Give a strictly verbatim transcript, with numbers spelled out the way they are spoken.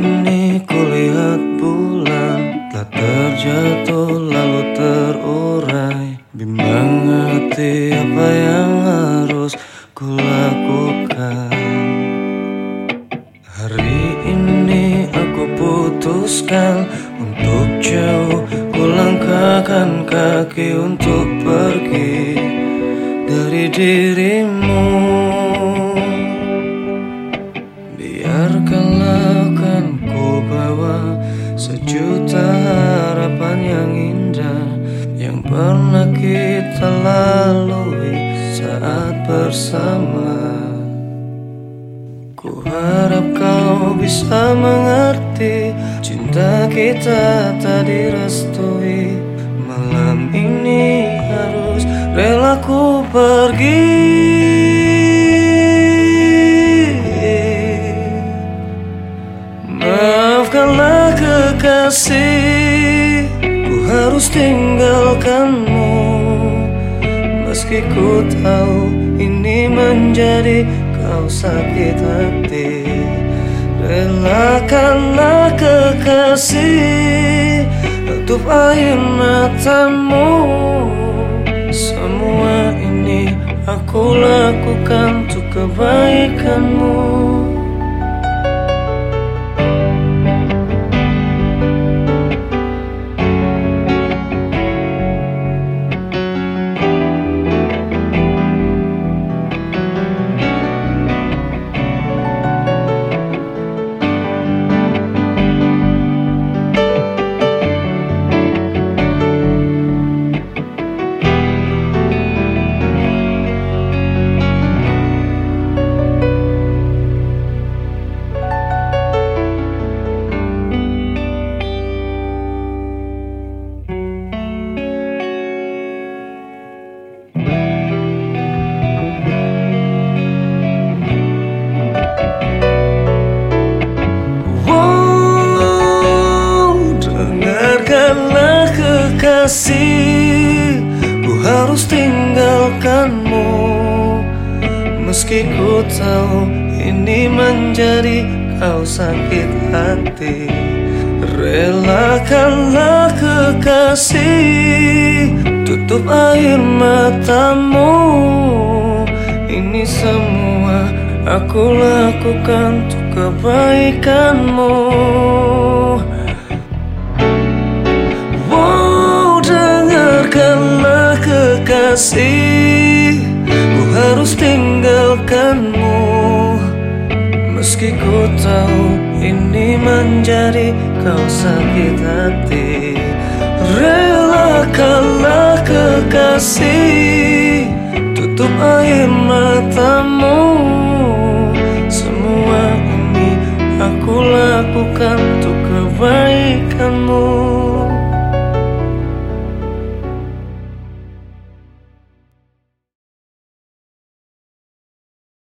ini kulihat bulan telah terjatuh lalu terurai. Bimbang hati apa yang harus kulakukan. Hari ini aku putuskan untuk jauh, kulangkahkan kaki untuk pergi dari dirimu. Biarkanlah kan ku bawa sejuta harapan yang indah yang pernah kita lalui saat bersama. Ku harap kau bisa mengerti, cinta kita tak direstui. Malam ini harus rela ku pergi. Maafkanlah kekasih, ku harus tinggalkanmu. Meski ku tahu ini menjadi kau sakit hati. Relakanlah kekasih, tutup air matamu. Semua ini aku lakukan untuk kebaikanmu. Kekasih, ku harus tinggalkanmu. Meski ku tahu ini menjadi kau sakit hati. Relakanlah kekasih, tutup air matamu. Ini semua aku lakukan untuk kebaikanmu. Dengarkanlah kekasih, ku harus tinggalkanmu. Meski ku tahu ini menjadi kau sakit hati. Relakanlah kekasih, tutup air matamu. Semua ini aku lakukan